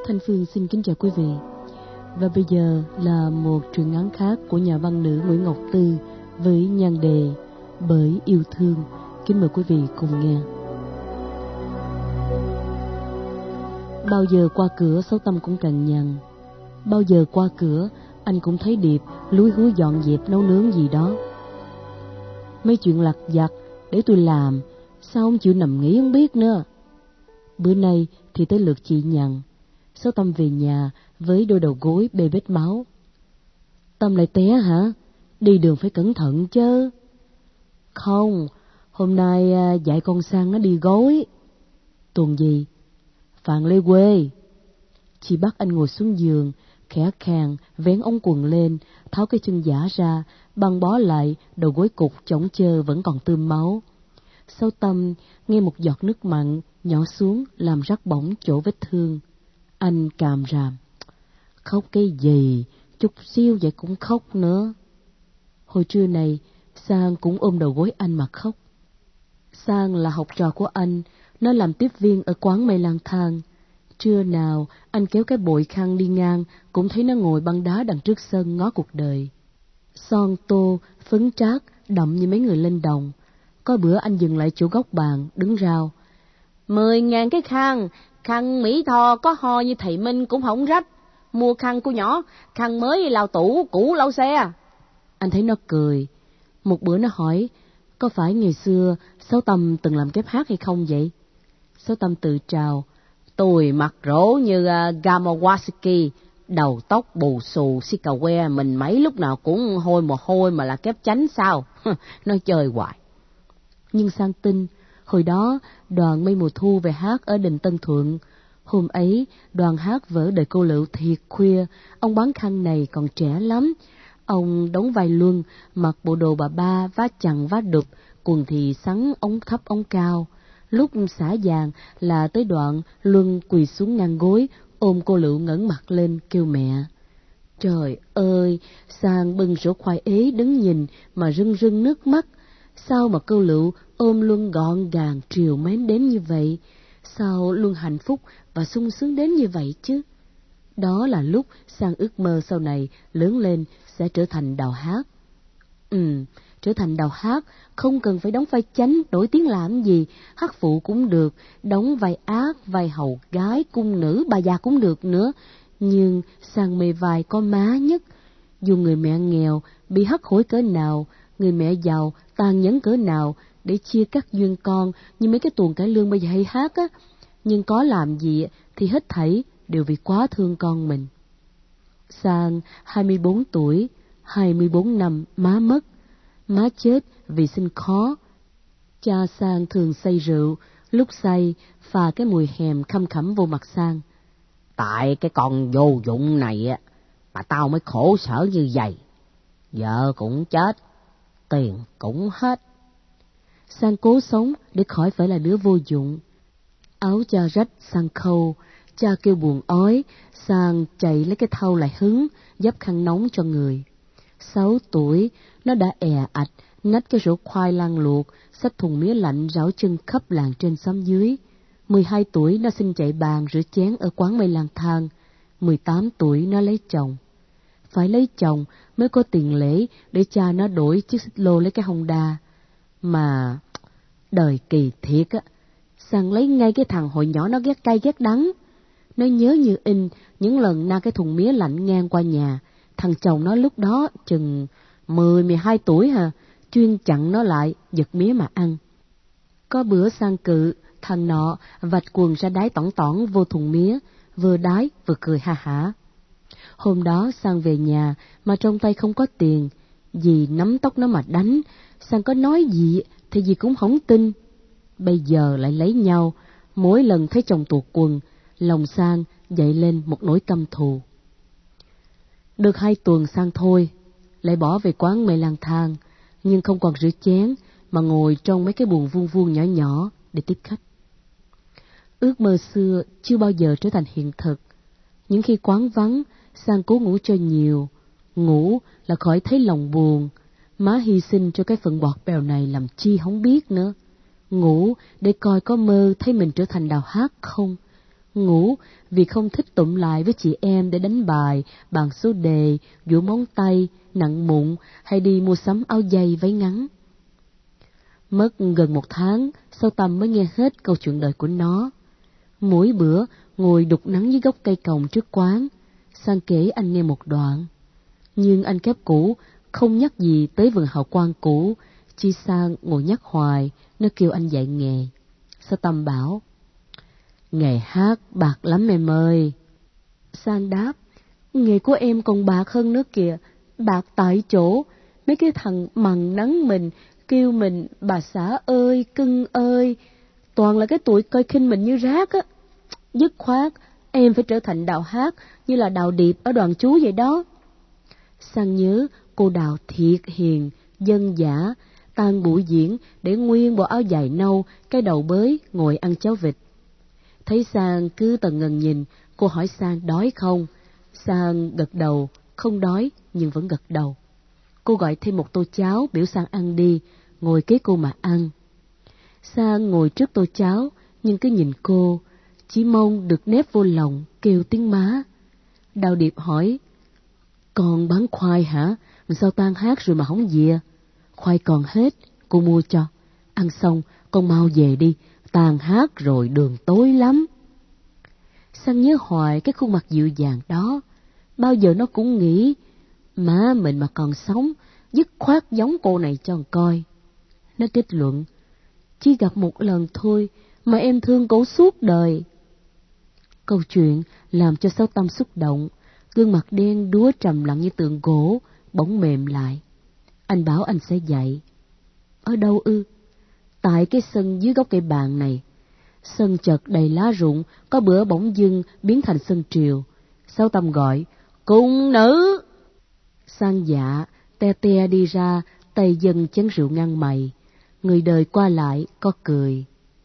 Thanh Phương xin kính chào quý vị. Và bây giờ là một truyện ngắn khác của nhà văn nữ Nguyễn Ngọc Tư với nhan đề Bởi yêu thương. Kính mời quý vị cùng nghe. Bao giờ qua cửa Sáu Tâm cũng cằn nhằn. Bao giờ qua cửa anh cũng thấy Điệp lúi húi dọn dẹp nấu nướng gì đó. Mấy chuyện lặt vặt để tôi làm, sao ông chịu nằm nghỉ không biết nữa. Bữa nay thì tới lượt chị nhằn. Sáu Tâm về nhà với đôi đầu gối bê bết máu. Tâm lại té hả? Đi đường phải cẩn thận chứ. Không, hôm nay dạy con Sang nó đi gối. Tuần gì? Phạn Lê Quê. Chị bắt anh ngồi xuống giường, khẽ khàng vén ống quần lên, tháo cái chân giả ra, băng bó lại đầu gối cục chỏng chơ vẫn còn tươm máu. Sáu Tâm nghe một giọt nước mặn nhỏ xuống làm rắc bỏng chỗ vết thương. Anh càm ràm. Khóc cái gì, chút xíu vậy cũng khóc nữa. Hồi trưa này, Sang cũng ôm đầu gối anh mà khóc. Sang là học trò của anh, nó làm tiếp viên ở quán mây lang thang. Trưa nào, anh kéo cái bội khăn đi ngang, cũng thấy nó ngồi băng đá đằng trước sân ngó cuộc đời. Son tô, phấn trác, đậm như mấy người lên đồng. Có bữa anh dừng lại chỗ góc bàn, đứng rao. 10.000 cái khăn, khăn Mỹ Tho có ho như thầy Minh cũng không rách. Mua khăn của nhỏ, khăn mới lao tủ, cũ lau xe. Anh thấy nó cười. Một bữa nó hỏi, có phải ngày xưa Sáu Tâm từng làm kép hát hay không vậy? Sáu Tâm tự trào, tôi mặt rỗ như Gamawasaki, đầu tóc bù xù xì cà que, mình mấy lúc nào cũng hôi mồ hôi mà là kép chánh sao? Nó chơi hoài. Nhưng Sang tin, hồi đó đoàn Mây Mùa Thu về hát ở đình Tân Thuận. Hôm ấy đoàn hát vở Đời Cô Lựu thiệt khuya. Ông bán khăn này còn trẻ lắm. Ông đóng vai Luân, mặc bộ đồ bà ba, vá chằng vá đục, quần thì xắn ống thấp ống cao. Lúc xả vàng là tới đoạn Luân quỳ xuống ngang gối, ôm cô Lựu ngẩng mặt lên kêu mẹ. Trời ơi, Sang bưng rổ khoai ế đứng nhìn mà rưng rưng nước mắt. Sao mà cô Lựu ôm Luân gọn gàng trìu mến đến như vậy? Sao Luân hạnh phúc và sung sướng đến như vậy chứ? Đó là lúc Sang ước mơ sau này lớn lên sẽ trở thành đào hát. Trở thành đào hát không cần phải đóng vai chánh nổi tiếng làm gì, hát phụ cũng được, đóng vai ác, vai hầu gái, cung nữ, bà già cũng được nữa. Nhưng Sang mê vai có má nhất. Dù người mẹ nghèo, bị hất hủi cỡ nào, người mẹ giàu, tàn nhẫn cỡ nào, để chia cắt duyên con như mấy cái tuồng cải lương bây giờ hay hát á. Nhưng có làm gì thì hết thảy đều vì quá thương con mình. Sang 24 tuổi, 24 năm má mất. Má chết vì sinh khó. Cha Sang thường say rượu, lúc say phà cái mùi hèm khăm khẳm vô mặt Sang. Tại cái con vô dụng này á mà tao mới khổ sở như vậy. Vợ cũng chết, tiền cũng hết. Sang cố sống để khỏi phải là đứa vô dụng. Áo cha rách Sang khâu, cha kêu buồn ói, Sang chạy lấy cái thau lại hứng, dắp khăn nóng cho người. 6 tuổi, nó đã ạch, nách cái rổ khoai lang luộc, xách thùng mía lạnh rảo chân khắp làng trên xóm dưới. 12 tuổi, nó xin chạy bàn rửa chén ở quán mây lang thang. 18 tuổi, nó lấy chồng. Phải lấy chồng mới có tiền lễ để cha nó đổi chiếc xích lô lấy cái Honda. Mà đời kỳ thiệt á, Sang lấy ngay cái thằng hồi nhỏ nó ghét cay ghét đắng. Nó nhớ như in những lần na cái thùng mía lạnh ngang qua nhà. Thằng chồng nó lúc đó chừng 10-12 tuổi chuyên chặn nó lại, giật mía mà ăn. Có bữa Sang cự, thằng nọ vạch quần ra đái tỏn tỏn vô thùng mía, vừa đái vừa cười ha hả. Hôm đó Sang về nhà mà trong tay không có tiền, dì nắm tóc nó mà đánh. Sang có nói gì thì dì cũng không tin. Bây giờ lại lấy nhau, mỗi lần thấy chồng tuột quần, lòng Sang dậy lên một nỗi căm thù. Được 2 tuần Sang thôi, lại bỏ về quán mây lang thang, nhưng không còn rửa chén mà ngồi trong mấy cái buồng vuông vuông nhỏ nhỏ để tiếp khách. Ước mơ xưa chưa bao giờ trở thành hiện thực. Những khi quán vắng, Sang cố ngủ cho nhiều. Ngủ là khỏi thấy lòng buồn. Má hy sinh cho cái phận bọt bèo này làm chi không biết nữa. Ngủ để coi có mơ thấy mình trở thành đào hát không. Ngủ vì không thích tụm lại với chị em để đánh bài, bàn số đề, vỗ móng tay, nặng mụn hay đi mua sắm áo dây váy ngắn. Mất gần 1 tháng, Sáu Tâm mới nghe hết câu chuyện đời của nó. Mỗi bữa ngồi đục nắng dưới gốc cây còng trước quán, Sang kể anh nghe một đoạn. Nhưng anh Kép cũ không nhắc gì tới vườn hào quang cũ, chỉ Sang ngồi nhắc hoài, nó kêu anh dạy nghề. Sáu Tâm bảo, nghề hát bạc lắm em ơi. Sang đáp, nghề của em còn bạc hơn nữa kìa, bạc tại chỗ. Mấy cái thằng mằn nắng mình, kêu mình bà xã ơi, cưng ơi, toàn là cái tụi coi khinh mình như rác á. Dứt khoát, em phải trở thành đào hát như là đào Điệp ở Đoàn Chú vậy đó. Sang nhớ cô Đào thiệt hiền, dân dã, tan buổi diễn để nguyên bộ áo dài nâu, cái đầu bới ngồi ăn cháo vịt. Thấy Sang cứ tần ngần nhìn, cô hỏi Sang đói không? Sang gật đầu, không đói nhưng vẫn gật đầu. Cô gọi thêm một tô cháo biểu Sang ăn đi, ngồi kế cô mà ăn. Sang ngồi trước tô cháo nhưng cứ nhìn cô, chỉ mong được nép vô lòng kêu tiếng má. Đào Điệp hỏi, con bán khoai hả? Sao tan hát rồi mà không về? Khoai còn hết, cô mua cho. Ăn xong con mau về đi, tan hát rồi đường tối lắm. Sang nhớ hoài cái khuôn mặt dịu dàng đó. Bao giờ nó cũng nghĩ, má mình mà còn sống, dứt khoát giống cô này cho con coi. Nó kết luận, chỉ gặp một lần thôi mà em thương cổ suốt đời. Câu chuyện làm cho Sáu Tâm xúc động, gương mặt đen đúa trầm lặng như tượng gỗ, bỗng mềm lại. Anh bảo anh sẽ dạy. Ở đâu ư? Tại cái sân dưới gốc cây bàn này. Sân chật đầy lá rụng, có bữa bỗng dưng biến thành sân triều. Sáu Tâm gọi, cung nữ. Sang dạ, te te đi ra, tay dâng chén rượu ngang mày. Người đời qua lại, có cười.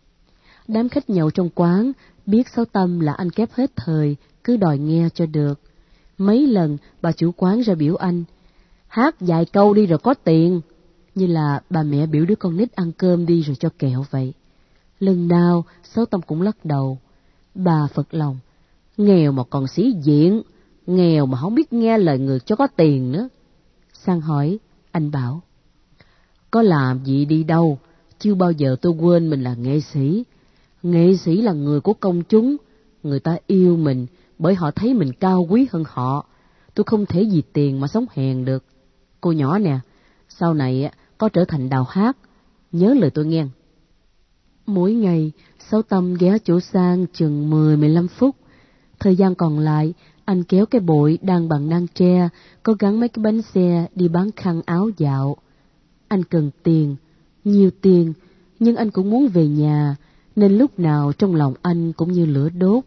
Đám khách nhậu trong quán, biết Sáu Tâm là anh Kép hết thời, cứ đòi nghe cho được. Mấy lần bà chủ quán ra biểu anh, hát vài câu đi rồi có tiền, như là bà mẹ biểu đứa con nít ăn cơm đi rồi cho kẹo vậy. Lần nào Sáu Tâm cũng lắc đầu. Bà phật lòng, nghèo mà còn sĩ diện, nghèo mà không biết nghe lời người cho có tiền nữa. Sang hỏi, anh bảo, có làm gì đi đâu, chưa bao giờ tôi quên mình là nghệ sĩ. Nghệ sĩ là người của công chúng, người ta yêu mình bởi họ thấy mình cao quý hơn họ. Tôi không thể vì tiền mà sống hèn được. Cô nhỏ nè, sau này có trở thành đào hát, nhớ lời tôi nghe. Mỗi ngày, Sáu Tâm ghé chỗ Sang chừng 10-15 phút. Thời gian còn lại, anh kéo cái bội đang bằng nang tre, có gắn mấy cái bánh xe đi bán khăn áo dạo. Anh cần tiền, nhiều tiền, nhưng anh cũng muốn về nhà, nên lúc nào trong lòng anh cũng như lửa đốt.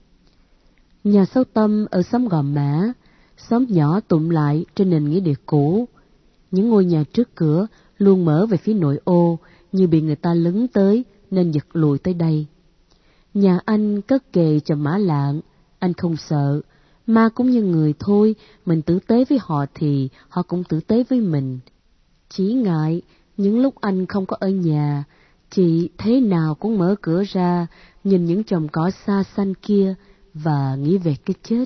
Nhà Sáu Tâm ở xóm Gò Mã, xóm nhỏ tụm lại trên nền nghĩa địa cũ. Những ngôi nhà trước cửa luôn mở về phía nội ô, như bị người ta lấn tới nên giật lùi tới đây. Nhà anh cất kề chòm mã lạng, anh không sợ, ma cũng như người thôi, mình tử tế với họ thì họ cũng tử tế với mình. Chỉ ngại những lúc anh không có ở nhà, chị thế nào cũng mở cửa ra, nhìn những chòm cỏ xa xanh kia và nghĩ về cái chết.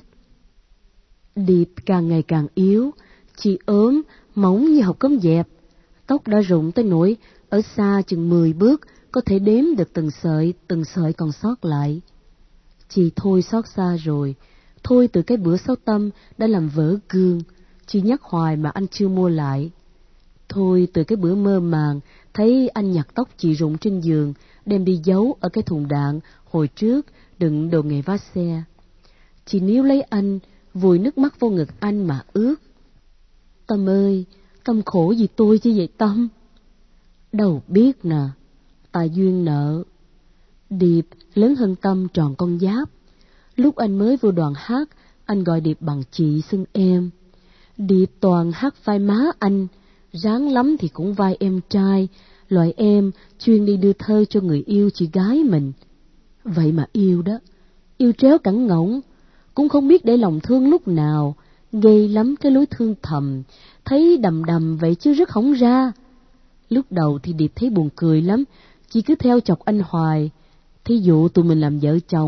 Điệp càng ngày càng yếu, chị ốm, mỏng như hột cơm dẹp, tóc đã rụng tới nỗi ở xa chừng 10 bước có thể đếm được từng sợi còn sót lại. Chị thôi xót xa rồi, thôi từ cái bữa Sáu Tâm đã làm vỡ gương, chị nhắc hoài mà anh chưa mua lại. Thôi từ cái bữa mơ màng thấy anh nhặt tóc chị rụng trên giường, đem đi giấu ở cái thùng đạn hồi trước đựng đồ nghề vá xe. Chị níu lấy anh, vùi nước mắt vô ngực anh mà ướt. Tâm ơi, Tâm khổ vì tôi chứ vậy Tâm? Đâu biết nè, tài duyên nợ. Điệp lớn hơn Tâm tròn con giáp. Lúc anh mới vô đoàn hát, anh gọi Điệp bằng chị xưng em. Điệp toàn hát vai má anh, ráng lắm thì cũng vai em trai, loại em chuyên đi đưa thơ cho người yêu chị gái mình. Vậy mà yêu đó, yêu tréo cẳng ngỗng, cũng không biết để lòng thương lúc nào, ghê lắm cái lối thương thầm, thấy đầm đầm vậy chứ rất hổng ra. Lúc đầu thì Điệp thấy buồn cười lắm, chỉ cứ theo chọc anh hoài. Thí dụ tụi mình làm vợ chồng,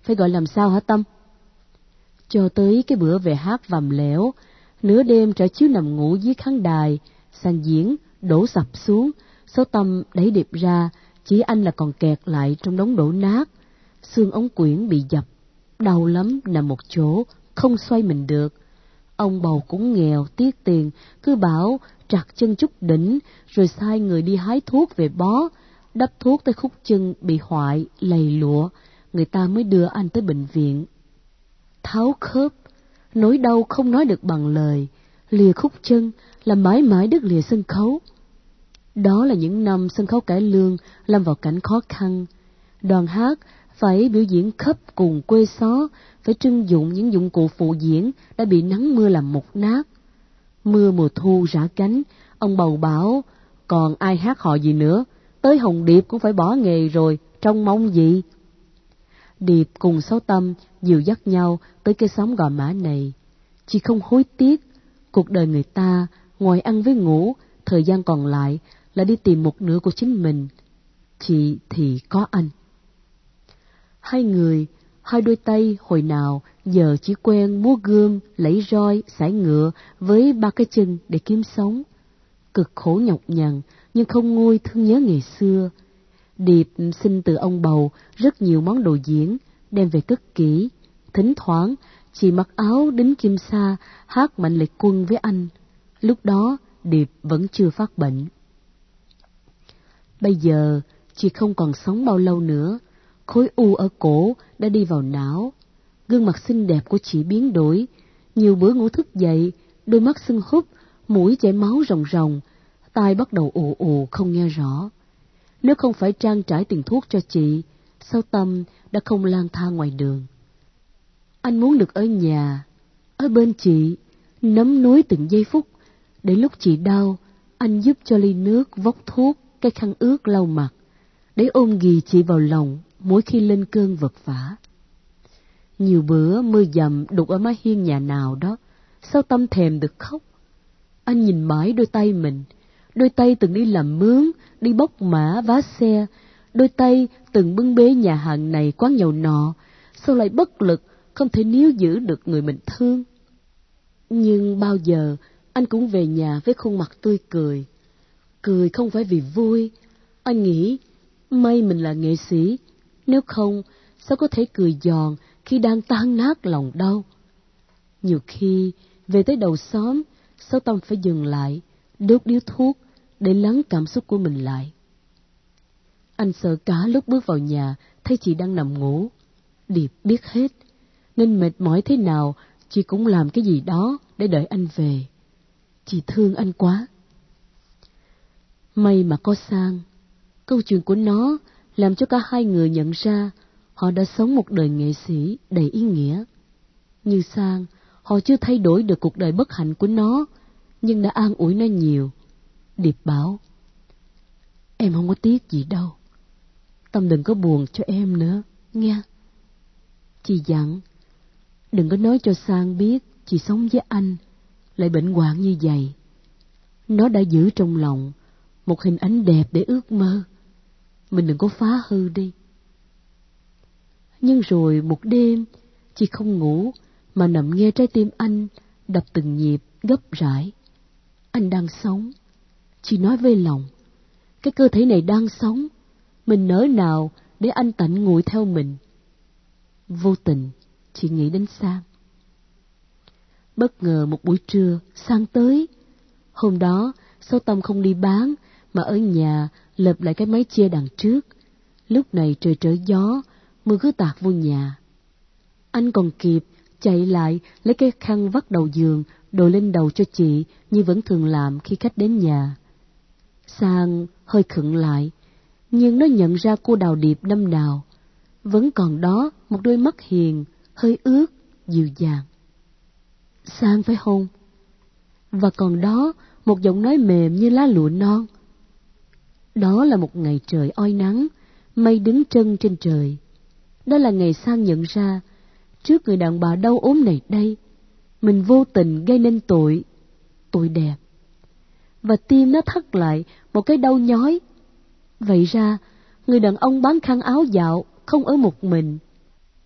phải gọi làm sao hả Tâm? Cho tới cái bữa về hát vằm lẻo, nửa đêm trải chiếu nằm ngủ dưới khán đài, sàn diễn đổ sập xuống, Sáu Tâm đẩy Điệp ra, chỉ anh là còn kẹt lại trong đống đổ nát, xương ống quyển bị dập, đau lắm, nằm một chỗ, không xoay mình được. Ông bầu cũng nghèo, tiếc tiền, cứ bảo trặc chân chút đỉnh, rồi sai người đi hái thuốc về bó, đắp thuốc tới khúc chân bị hoại, lầy lụa, người ta mới đưa anh tới bệnh viện. Tháo khớp, nỗi đau không nói được bằng lời, lìa khúc chân là mãi mãi đứt lìa sân khấu. Đó là những năm sân khấu cải lương lâm vào cảnh khó khăn. Đoàn hát phải biểu diễn khắp cùng quê xó, phải trưng dụng những dụng cụ phụ diễn đã bị nắng mưa làm mục nát. Mưa mùa thu rã cánh, ông bầu bảo, còn ai hát họ gì nữa, tới Hồng Điệp cũng phải bỏ nghề rồi, trông mong gì. Điệp cùng Sáu Tâm dìu dắt nhau tới cái xóm Gò Mã này. Chị không hối tiếc, cuộc đời người ta ngoài ăn với ngủ, thời gian còn lại là đi tìm một nửa của chính mình. Chị thì có anh. Hai người, hai đôi tay hồi nào giờ chỉ quen múa gươm, lẫy roi, sải ngựa với ba cái chân để kiếm sống. Cực khổ nhọc nhằn nhưng không nguôi thương nhớ ngày xưa. Điệp xin từ ông bầu rất nhiều món đồ diễn, đem về cất kỹ. Thỉnh thoảng chị mặc áo đính kim sa hát Mạnh Liệt Quân với anh. Lúc đó Điệp vẫn chưa phát bệnh. Bây giờ chị không còn sống bao lâu nữa. Khối u ở cổ đã đi vào não. Gương mặt xinh đẹp của chị biến đổi. Nhiều bữa ngủ thức dậy, đôi mắt sưng húp, mũi chảy máu ròng ròng, tai bắt đầu ù ù không nghe rõ. Nếu không phải trang trải tiền thuốc cho chị, Sáu Tâm đã không lang thang ngoài đường. Anh muốn được ở nhà, ở bên chị, nắm núi từng giây phút, để lúc chị đau, anh giúp cho ly nước, vốc thuốc, cái khăn ướt lau mặt, để ôm ghì chị vào lòng mỗi khi lên cơn vật vã. Nhiều bữa mưa dầm đục ở mái hiên nhà nào đó, Sáu Tâm thèm được khóc. Anh nhìn mãi đôi tay mình, đôi tay từng đi làm mướn, đi bốc mã vá xe, đôi tay từng bưng bê nhà hàng này quán nhậu nọ, sao lại bất lực, không thể níu giữ được người mình thương. Nhưng bao giờ anh cũng về nhà với khuôn mặt tươi cười. Cười không phải vì vui, anh nghĩ may mình là nghệ sĩ, nếu không sao có thể cười giòn khi đang tan nát lòng đau. Nhiều khi về tới đầu xóm, Sáu Tâm phải dừng lại, đốt điếu thuốc để lắng cảm xúc của mình lại. Anh sợ cả lúc bước vào nhà thấy chị đang nằm ngủ. Điệp biết hết, nên mệt mỏi thế nào chị cũng làm cái gì đó để đợi anh về. Chị thương anh quá. May mà có Sang. Câu chuyện của nó làm cho cả hai người nhận ra họ đã sống một đời nghệ sĩ đầy ý nghĩa. Như Sang, họ chưa thay đổi được cuộc đời bất hạnh của nó, nhưng đã an ủi nó nhiều. Điệp bảo, em không có tiếc gì đâu. Tâm đừng có buồn cho em nữa, nghe. Chị dặn, đừng có nói cho Sang biết chị sống với anh, lại bệnh hoạn như vậy. Nó đã giữ trong lòng một hình ảnh đẹp để ước mơ. Mình đừng có phá hư đi. Nhưng rồi một đêm, chị không ngủ, mà nằm nghe trái tim anh đập từng nhịp gấp rãi. Anh đang sống. Chị nói với lòng, cái cơ thể này đang sống, mình nỡ nào để anh tạnh nguội theo mình. Vô tình, chị nghĩ đến Sang. Bất ngờ một buổi trưa, Sang tới. Hôm đó, Sáu Tâm không đi bán, mà ở nhà lợp lại cái mái che đằng trước. Lúc này trời trở gió, mưa cứ tạt vô nhà. Anh còn kịp chạy lại lấy cái khăn vắt đầu giường đội lên đầu cho chị như vẫn thường làm khi khách đến nhà. Sang hơi khựng lại, nhưng nó nhận ra cô Đào Điệp năm nào. Vẫn còn đó một đôi mắt hiền, hơi ướt, dịu dàng. Sang phải không? Và còn đó một giọng nói mềm như lá lụa non. Đó là một ngày trời oi nắng, mây đứng trân trên trời. Đó là ngày Sang nhận ra, trước người đàn bà đau ốm này đây, mình vô tình gây nên tội đẹp. Và tim nó thắt lại một cái đau nhói. Vậy ra, người đàn ông bán khăn áo dạo không ở một mình.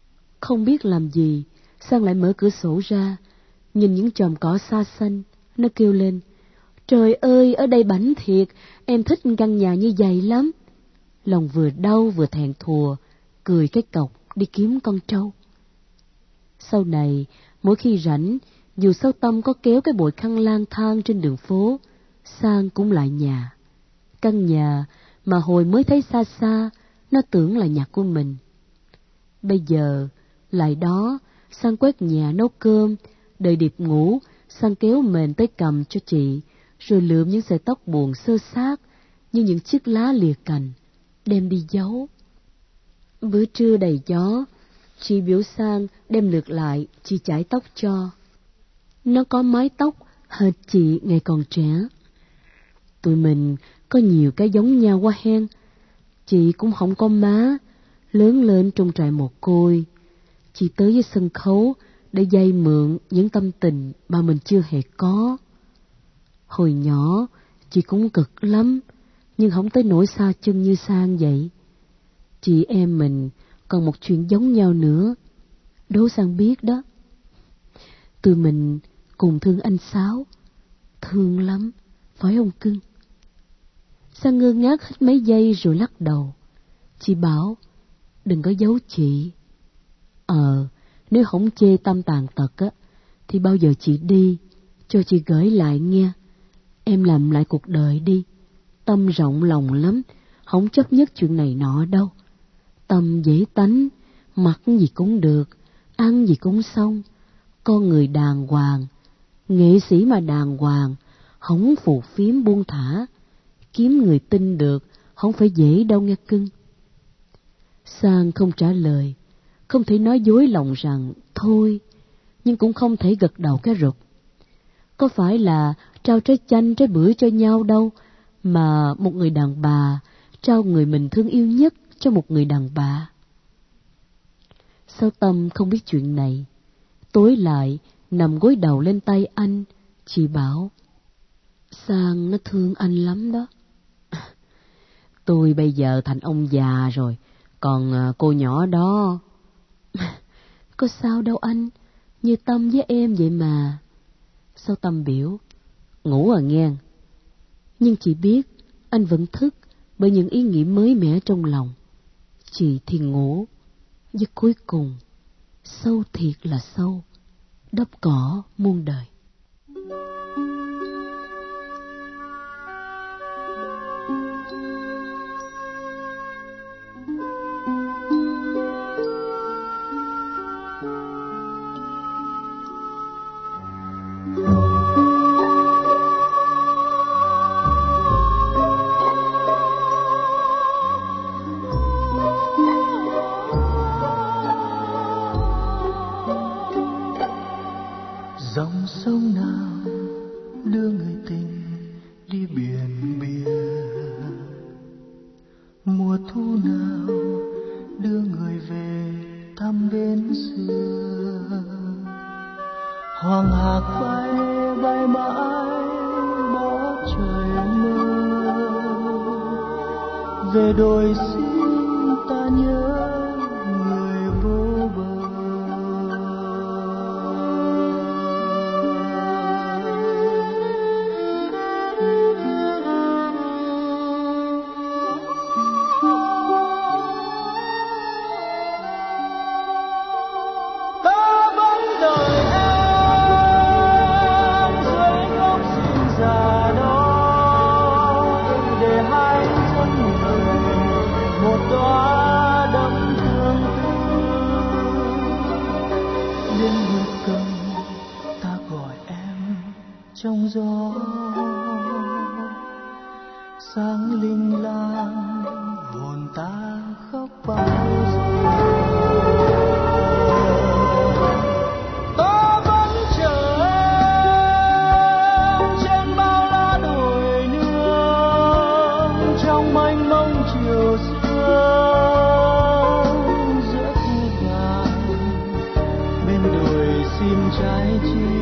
Không biết làm gì, Sang lại mở cửa sổ ra, nhìn những chòm cỏ xa xanh. Nó kêu lên: "Trời ơi, ở đây bảnh thiệt, em thích căn nhà như vậy lắm." Lòng vừa đau vừa thẹn thùa, cười cái cọc đi kiếm con trâu. Sau này, mỗi khi rảnh, dù Sáu Tâm có kéo cái bội khăn lang thang trên đường phố, Sang cũng lại nhà. Căn nhà mà hồi mới thấy xa xa, nó tưởng là nhà của mình. Bây giờ, lại đó, Sang quét nhà nấu cơm, đợi Điệp ngủ, Sang kéo mền tới cầm cho chị, rồi lượm những sợi tóc buồn xơ xác như những chiếc lá lìa cành, đem đi giấu. Bữa trưa đầy gió, chị biểu Sang đem lược lại, chị chải tóc cho. Nó có mái tóc hệt chị ngày còn trẻ. Tụi mình có nhiều cái giống nhau quá hen. Chị cũng không có má, lớn lên trong trại mồ côi. Chị tới với sân khấu để vay mượn những tâm tình mà mình chưa hề có. Hồi nhỏ, chị cũng cực lắm, nhưng không tới nỗi xa chân như Sang vậy. Chị em mình còn một chuyện giống nhau nữa, đố Sang biết đó. Tụi mình cùng thương anh Sáu, thương lắm, phải không cưng? Sang ngơ ngác hết mấy giây rồi lắc đầu. Chị bảo, đừng có giấu chị. Nếu không chê tâm tàn tật á, thì bao giờ chị đi, cho chị gửi lại nghe. Em làm lại cuộc đời đi. Tâm rộng lòng lắm, không chấp nhất chuyện này nọ đâu. Tâm dễ tánh, mặc gì cũng được, ăn gì cũng xong. Con người đàng hoàng, nghệ sĩ mà đàng hoàng, không phù phiếm buông thả. Kiếm người tin được, không phải dễ đâu nghe cưng. Sang không trả lời, không thể nói dối lòng rằng thôi, nhưng cũng không thể gật đầu cái rụp. Có phải là trao trái chanh trái bưởi cho nhau đâu, mà một người đàn bà trao người mình thương yêu nhất cho một người đàn bà. Sáu Tâm không biết chuyện này. Tối lại, nằm gối đầu lên tay anh, chị bảo, Sang nó thương anh lắm đó. Tôi bây giờ thành ông già rồi, còn cô nhỏ đó... Có sao đâu anh, như Tâm với em vậy mà. Sao Tâm biểu, ngủ à nghe. Nhưng chị biết anh vẫn thức bởi những ý nghĩ mới mẻ trong lòng. Chị thì ngủ, với cuối cùng, sâu thiệt là sâu, đắp cỏ muôn đời. Dòng sông nào đưa người tình đi biển biệt, mùa thu nào đưa người về thăm bến xưa. Hoàng hạc bay bay mãi bỏ trời mơ, về đồi xin ta nhớ người vô bờ. Trong gió sáng linh lang, hồn ta khóc bao giờ. Ta vẫn chờ em trên bao lá đồi nương, trong mênh mông chiều sương, giữa thu vàng bên đồi sim trái chín.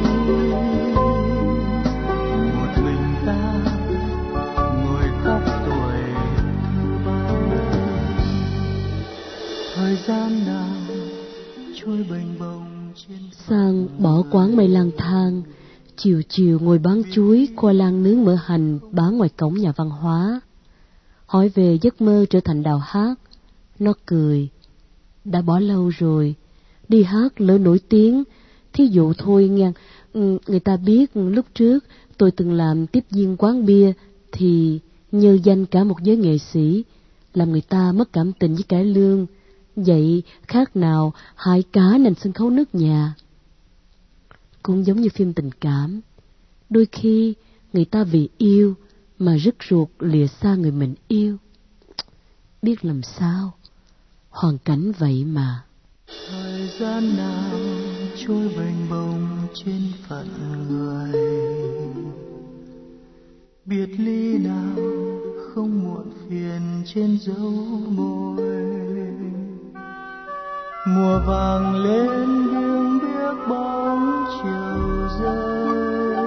Sang bỏ quán mây lang thang, chiều chiều ngồi bán chuối, khoai lang nướng mỡ hành bán ngoài cổng nhà văn hóa. Hỏi về giấc mơ trở thành đào hát, nó cười. Đã bỏ lâu rồi, đi hát lỡ nổi tiếng, thí dụ thôi nghe, người ta biết lúc trước tôi từng làm tiếp viên quán bia thì nhờ danh cả một giới nghệ sĩ, làm người ta mất cảm tình với cải lương. Vậy khác nào hại cả nền sân khấu nước nhà. Cũng giống như phim tình cảm, đôi khi người ta vì yêu mà rứt ruột lìa xa người mình yêu. Biết làm sao, hoàn cảnh vậy mà. Thời gian nào trôi bềnh bồng trên phận người, biệt ly nào không muộn phiền trên dấu môi. Mùa vàng lên biếng biếc bóng chiều rơi,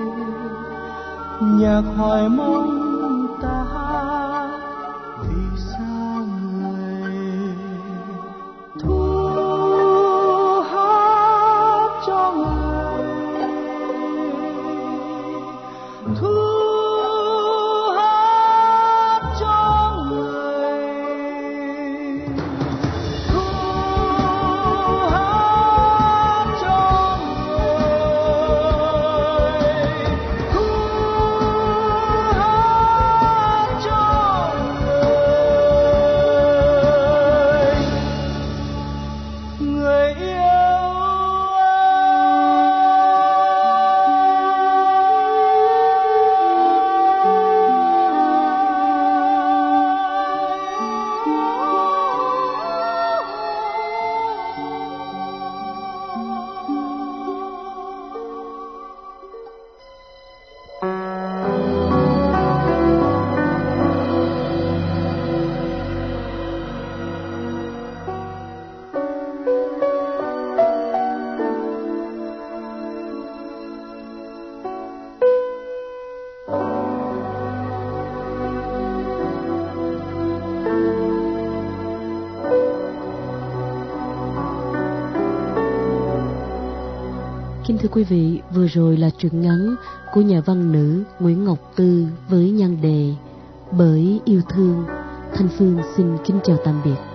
nhạc hoài mong ta vì sao người thu hát cho người, thu hát cho người, thu hát cho người, thu hát cho người yêu. Kính thưa quý vị, vừa rồi là truyện ngắn của nhà văn nữ Nguyễn Ngọc Tư với nhan đề Bởi yêu thương. Thanh Phương xin kính chào tạm biệt.